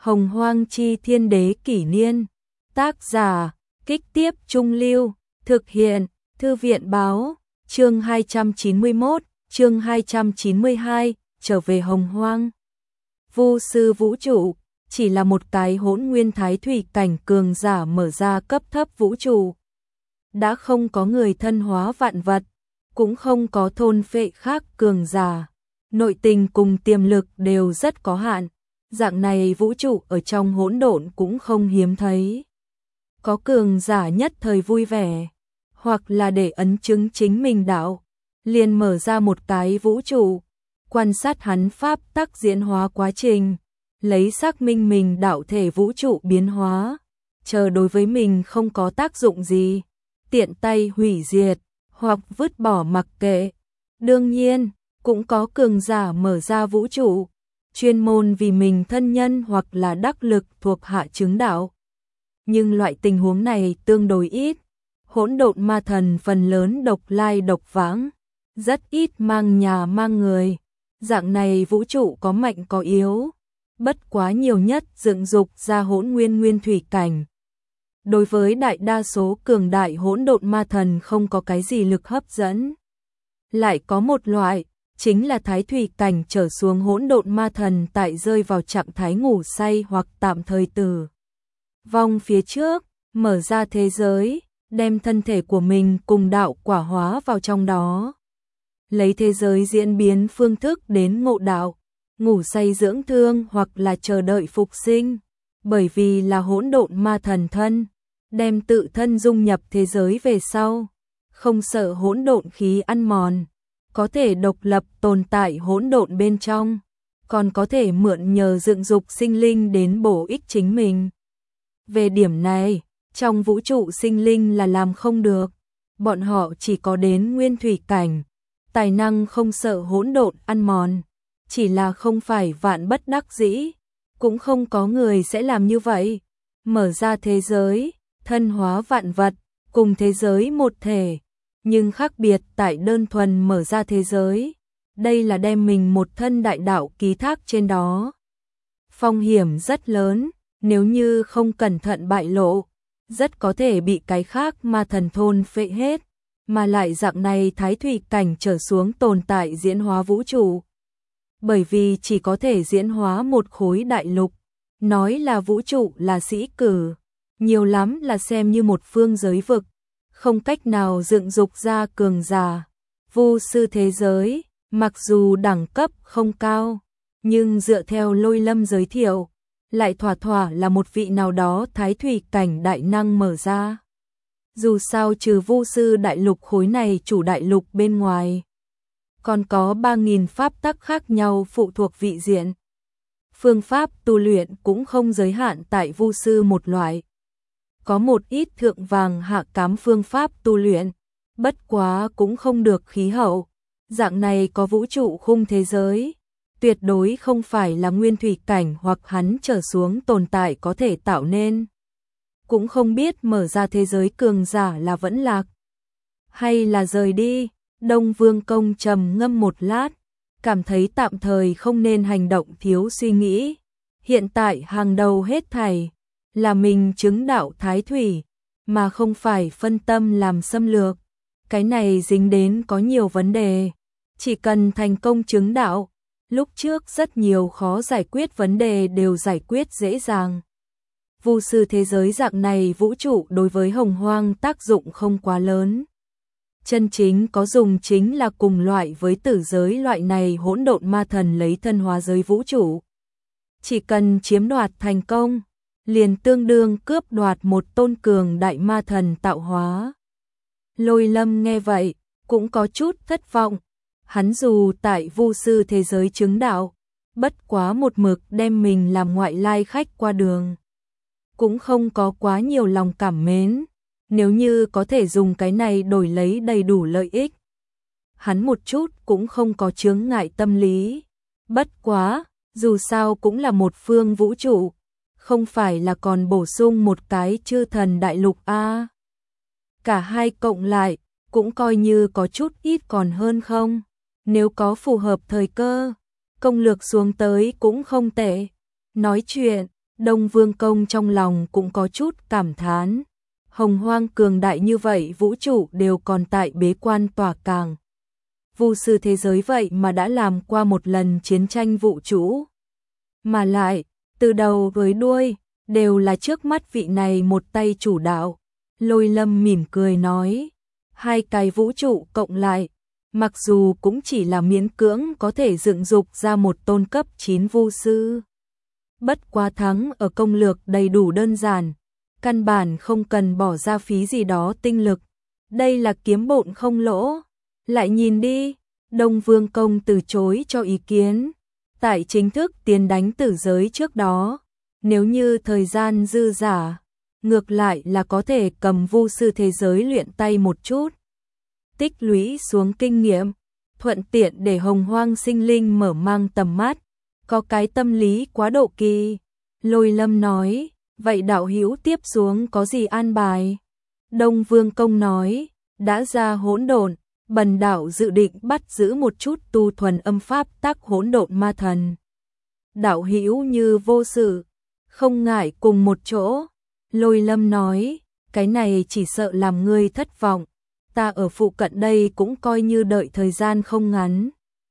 Hồng Hoang Chi Thiên Đế Kỷ Niên. Tác giả, Kích Tiếp Trung Lưu. Thực hiện, Thư viện Báo. Chương 291, chương 292, trở về Hồng Hoang. Vu sư vũ trụ, chỉ là một cái hỗn nguyên thái thủy cảnh cường giả mở ra cấp thấp vũ trụ. Đã không có người thân hóa vạn vật, cũng không có thôn phệ khác cường giả. Nội tình cùng tiềm lực đều rất có hạn. Dạng này vũ trụ ở trong hỗn độn cũng không hiếm thấy. Có cường giả nhất thời vui vẻ, hoặc là để ấn chứng chính mình đạo, liền mở ra một cái vũ trụ, quan sát hắn pháp tắc diễn hóa quá trình, lấy xác minh mình đạo thể vũ trụ biến hóa, chờ đối với mình không có tác dụng gì, tiện tay hủy diệt, hoặc vứt bỏ mặc kệ. Đương nhiên, cũng có cường giả mở ra vũ trụ, chuyên môn vì mình thân nhân hoặc là đắc lực thuộc hạ chứng đạo. Nhưng loại tình huống này tương đối ít, hỗn độn ma thần phần lớn độc lai độc vãng, rất ít mang nhà mang người. Dạng này vũ trụ có mạnh có yếu, bất quá nhiều nhất dựng dục ra hỗn nguyên thủy cảnh. Đối với đại đa số cường đại hỗn độn ma thần không có cái gì lực hấp dẫn. Lại có một loại, chính là thái thủy cảnh trở xuống hỗn độn ma thần tại rơi vào trạng thái ngủ say hoặc tạm thời tử vong phía trước, mở ra thế giới, đem thân thể của mình cùng đạo quả hóa vào trong đó. Lấy thế giới diễn biến phương thức đến ngộ đạo, ngủ say dưỡng thương hoặc là chờ đợi phục sinh. Bởi vì là hỗn độn ma thần thân, đem tự thân dung nhập thế giới về sau, không sợ hỗn độn khí ăn mòn, có thể độc lập tồn tại hỗn độn bên trong, còn có thể mượn nhờ dựng dục sinh linh đến bổ ích chính mình. Về điểm này, trong vũ trụ sinh linh là làm không được, bọn họ chỉ có đến nguyên thủy cảnh, tài năng không sợ hỗn độn ăn mòn, chỉ là không phải vạn bất đắc dĩ, cũng không có người sẽ làm như vậy, mở ra thế giới, thân hóa vạn vật, cùng thế giới một thể, nhưng khác biệt tại đơn thuần mở ra thế giới, đây là đem mình một thân đại đạo ký thác trên đó. Phong hiểm rất lớn, nếu như không cẩn thận bại lộ, rất có thể bị cái khác ma thần thôn phệ hết, mà lại dạng này thái thủy cảnh trở xuống tồn tại diễn hóa vũ trụ. Bởi vì chỉ có thể diễn hóa một khối đại lục, nói là vũ trụ là sĩ cử, nhiều lắm là xem như một phương giới vực, không cách nào dựng dục ra cường giả. Vu sư thế giới, mặc dù đẳng cấp không cao, nhưng dựa theo Lôi Lâm giới thiệu, lại thỏa thỏa là một vị nào đó thái thủy cảnh đại năng mở ra. Dù sao trừ vu sư đại lục khối này chủ đại lục bên ngoài, còn có 3.000 pháp tắc khác nhau phụ thuộc vị diện. Phương pháp tu luyện cũng không giới hạn tại vu sư một loại. Có một ít thượng vàng hạ cám phương pháp tu luyện, bất quá cũng không được khí hậu. Dạng này có vũ trụ khung thế giới, tuyệt đối không phải là nguyên thủy cảnh hoặc hắn trở xuống tồn tại có thể tạo nên. Cũng không biết mở ra thế giới cường giả là vẫn lạc, hay là rời đi. Đông Vương Công trầm ngâm một lát, cảm thấy tạm thời không nên hành động thiếu suy nghĩ. Hiện tại hàng đầu hết thảy là mình chứng đạo thái thủy, mà không phải phân tâm làm xâm lược. Cái này dính đến có nhiều vấn đề, chỉ cần thành công chứng đạo, lúc trước rất nhiều khó giải quyết vấn đề đều giải quyết dễ dàng. Vu sư thế giới dạng này vũ trụ đối với Hồng Hoang tác dụng không quá lớn. Chân chính có dùng chính là cùng loại với tử giới loại này hỗn độn ma thần lấy thân hóa giới vũ trụ. Chỉ cần chiếm đoạt thành công, liền tương đương cướp đoạt một tôn cường đại ma thần tạo hóa. Lôi Lâm nghe vậy, cũng có chút thất vọng. Hắn dù tại vu sư thế giới chứng đạo, bất quá một mực đem mình làm ngoại lai khách qua đường, cũng không có quá nhiều lòng cảm mến. Nếu như có thể dùng cái này đổi lấy đầy đủ lợi ích, hắn một chút cũng không có chướng ngại tâm lý. Bất quá, dù sao cũng là một phương vũ trụ, không phải là còn bổ sung một cái chư thần đại lục a. Cả hai cộng lại, cũng coi như có chút ít còn hơn không. Nếu có phù hợp thời cơ, công lược xuống tới cũng không tệ. Nói chuyện, Đông Vương Công trong lòng cũng có chút cảm thán. Hồng Hoang cường đại như vậy, vũ trụ đều còn tại bế quan tỏa cảng. Vu sư thế giới vậy mà đã làm qua một lần chiến tranh vũ trụ. Mà lại, từ đầu với đuôi, đều là trước mắt vị này một tay chủ đạo. Lôi Lâm mỉm cười nói, hai cái vũ trụ cộng lại, mặc dù cũng chỉ là miễn cưỡng có thể dựng dục ra một tôn cấp 9 vu sư. Bất quá thắng ở công lược đầy đủ đơn giản, căn bản không cần bỏ ra phí gì đó tinh lực. Đây là kiếm bộn không lỗ. Lại nhìn đi, Đông Vương Công từ chối cho ý kiến. Tại chính thức tiến đánh tử giới trước đó, nếu như thời gian dư dả, ngược lại là có thể cầm vu sư thế giới luyện tay một chút. Tích lũy xuống kinh nghiệm, thuận tiện để Hồng Hoang sinh linh mở mang tầm mắt. Có cái tâm lý quá độ kỳ. Lôi Lâm nói, vậy đạo hữu tiếp xuống có gì an bài? Đông Vương Công nói, đã ra hỗn độn, bần đạo dự định bắt giữ một chút tu thuần âm pháp tắc hỗn độn ma thần. Đạo hữu như vô sự, không ngại cùng một chỗ. Lôi Lâm nói, cái này chỉ sợ làm ngươi thất vọng. Ta ở phụ cận đây cũng coi như đợi thời gian không ngắn.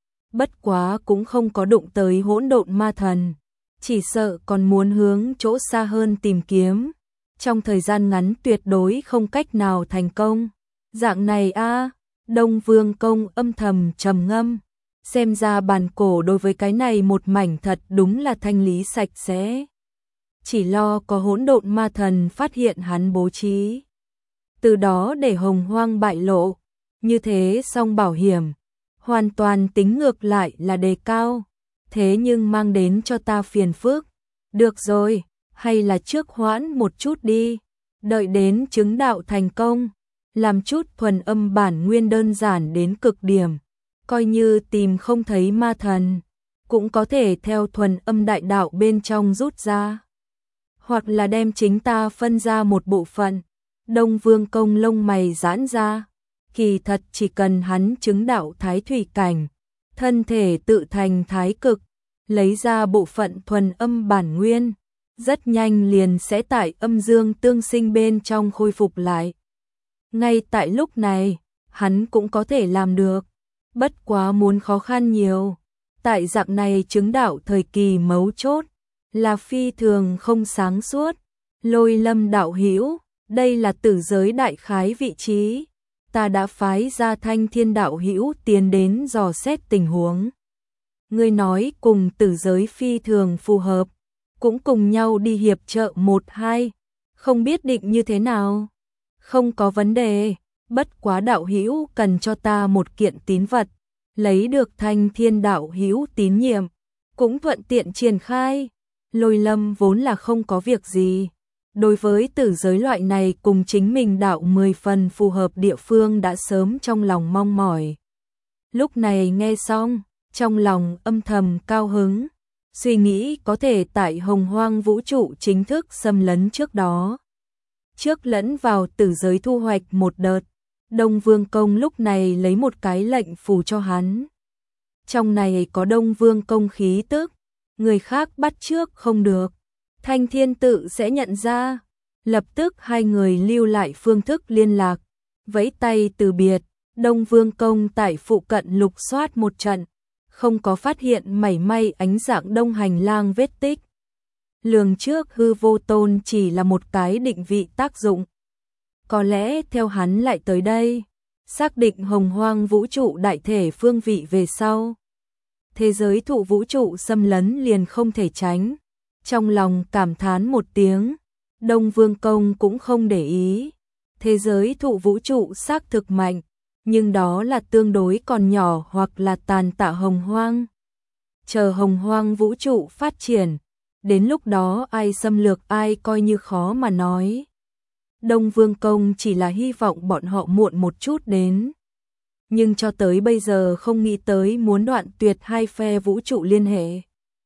Bất quá cũng không có đụng tới hỗn độn ma thần, chỉ sợ còn muốn hướng chỗ xa hơn tìm kiếm. Trong thời gian ngắn tuyệt đối không cách nào thành công. Dạng này a, Đông Vương Công âm thầm trầm ngâm. Xem ra bản cổ đối với cái này một mảnh thật đúng là thanh lý sạch sẽ. Chỉ lo có hỗn độn ma thần phát hiện hắn bố trí. Từ đó để Hồng Hoang bại lộ. Như thế xong bảo hiểm. Hoàn toàn tính ngược lại là đề cao. Thế nhưng mang đến cho ta phiền phức. Được rồi, hay là trước hoãn một chút đi. Đợi đến chứng đạo thành công. Làm chút thuần âm bản nguyên đơn giản đến cực điểm. Coi như tìm không thấy ma thần. Cũng có thể theo thuần âm đại đạo bên trong rút ra. Hoặc là đem chính ta phân ra một bộ phận. Đông Vương Công lông mày giãn ra. Kỳ thật chỉ cần hắn chứng đạo thái thủy cảnh, thân thể tự thành thái cực, lấy ra bộ phận thuần âm bản nguyên, rất nhanh liền sẽ tại âm dương tương sinh bên trong khôi phục lại. Ngay tại lúc này, hắn cũng có thể làm được, bất quá muốn khó khăn nhiều. Tại dạng này chứng đạo thời kỳ mấu chốt, là phi thường không sáng suốt. Lôi Lâm đạo hữu, đây là tử giới đại khái vị trí. Ta đã phái ra Thanh Thiên đạo hữu tiến đến dò xét tình huống. Ngươi nói cùng tử giới phi thường phù hợp, cũng cùng nhau đi hiệp trợ 1-2, không biết định như thế nào. Không có vấn đề, bất quá đạo hữu cần cho ta một kiện tín vật, lấy được Thanh Thiên đạo hữu tín nhiệm, cũng thuận tiện triển khai. Lôi Lâm vốn là không có việc gì. Đối với tử giới loại này cùng chính mình đạo 10 phần phù hợp địa phương đã sớm trong lòng mong mỏi. Lúc này nghe xong, trong lòng âm thầm cao hứng, suy nghĩ có thể tại Hồng Hoang vũ trụ chính thức xâm lấn trước đó. Trước lẫn vào tử giới thu hoạch một đợt, Đông Vương Công lúc này lấy một cái lệnh phù cho hắn. Trong này có Đông Vương Công khí tức, người khác bắt trước không được. Thanh Thiên tự sẽ nhận ra. Lập tức hai người lưu lại phương thức liên lạc, vẫy tay từ biệt. Đông Vương Công tại phụ cận lục soát một trận, không có phát hiện mảy may ánh dạng Đông Hành Lang vết tích. Lường trước hư vô tôn chỉ là một cái định vị tác dụng. Có lẽ theo hắn lại tới đây, xác định Hồng Hoang vũ trụ đại thể phương vị về sau. Thế giới thụ vũ trụ xâm lấn liền không thể tránh. Trong lòng cảm thán một tiếng, Đông Vương Công cũng không để ý. Thế giới thụ vũ trụ xác thực mạnh, nhưng đó là tương đối còn nhỏ hoặc là tàn tạ Hồng Hoang. Chờ Hồng Hoang vũ trụ phát triển, đến lúc đó ai xâm lược ai coi như khó mà nói. Đông Vương Công chỉ là hy vọng bọn họ muộn một chút đến. Nhưng cho tới bây giờ không nghĩ tới muốn đoạn tuyệt hai phe vũ trụ liên hệ.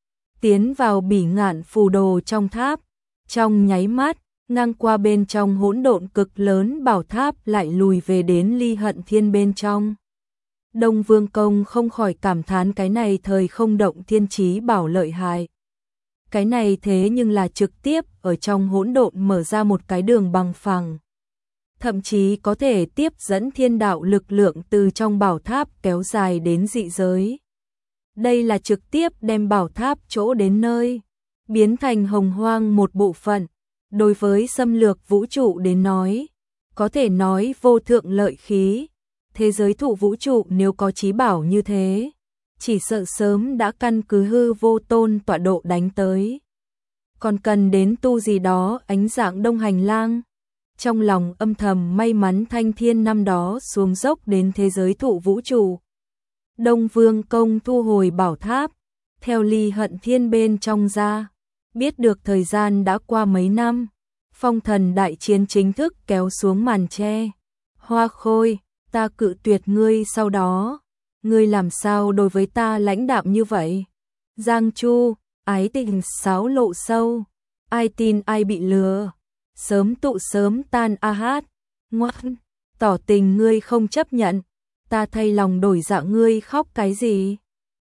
Tiến vào bỉ ngạn phù đồ trong tháp, trong nháy mắt, ngang qua bên trong hỗn độn cực lớn bảo tháp lại lùi về đến Ly Hận Thiên bên trong. Đông Vương Công không khỏi cảm thán cái này thời không động thiên trí bảo lợi hại. Cái này thế nhưng là trực tiếp ở trong hỗn độn mở ra một cái đường bằng phẳng. Thậm chí có thể tiếp dẫn thiên đạo lực lượng từ trong bảo tháp kéo dài đến dị giới. Đây là trực tiếp đem bảo tháp chỗ đến nơi, biến thành hồng hoang một bộ phận. Đối với xâm lược vũ trụ đến nói, có thể nói vô thượng lợi khí. Thế giới thụ vũ trụ nếu có chí bảo như thế, chỉ sợ sớm đã căn cứ hư vô tôn tọa độ đánh tới. Còn cần đến tu gì đó ánh dạng đông hành lang. Trong lòng âm thầm may mắn Thanh Thiên năm đó xuống dốc đến thế giới thụ vũ trụ. Đông Vương Công thu hồi bảo tháp, theo Ly Hận Thiên bên trong ra, biết được thời gian đã qua mấy năm, phong thần đại chiến chính thức kéo xuống màn che. Hoa Khôi, ta cự tuyệt ngươi sau đó, ngươi làm sao đối với ta lãnh đạm như vậy? Giang Chu, ái tình xáo lộ sâu, ai tin ai bị lừa, sớm tụ sớm tan a hát, ngoan, tỏ tình ngươi không chấp nhận, ta thay lòng đổi dạ ngươi khóc cái gì?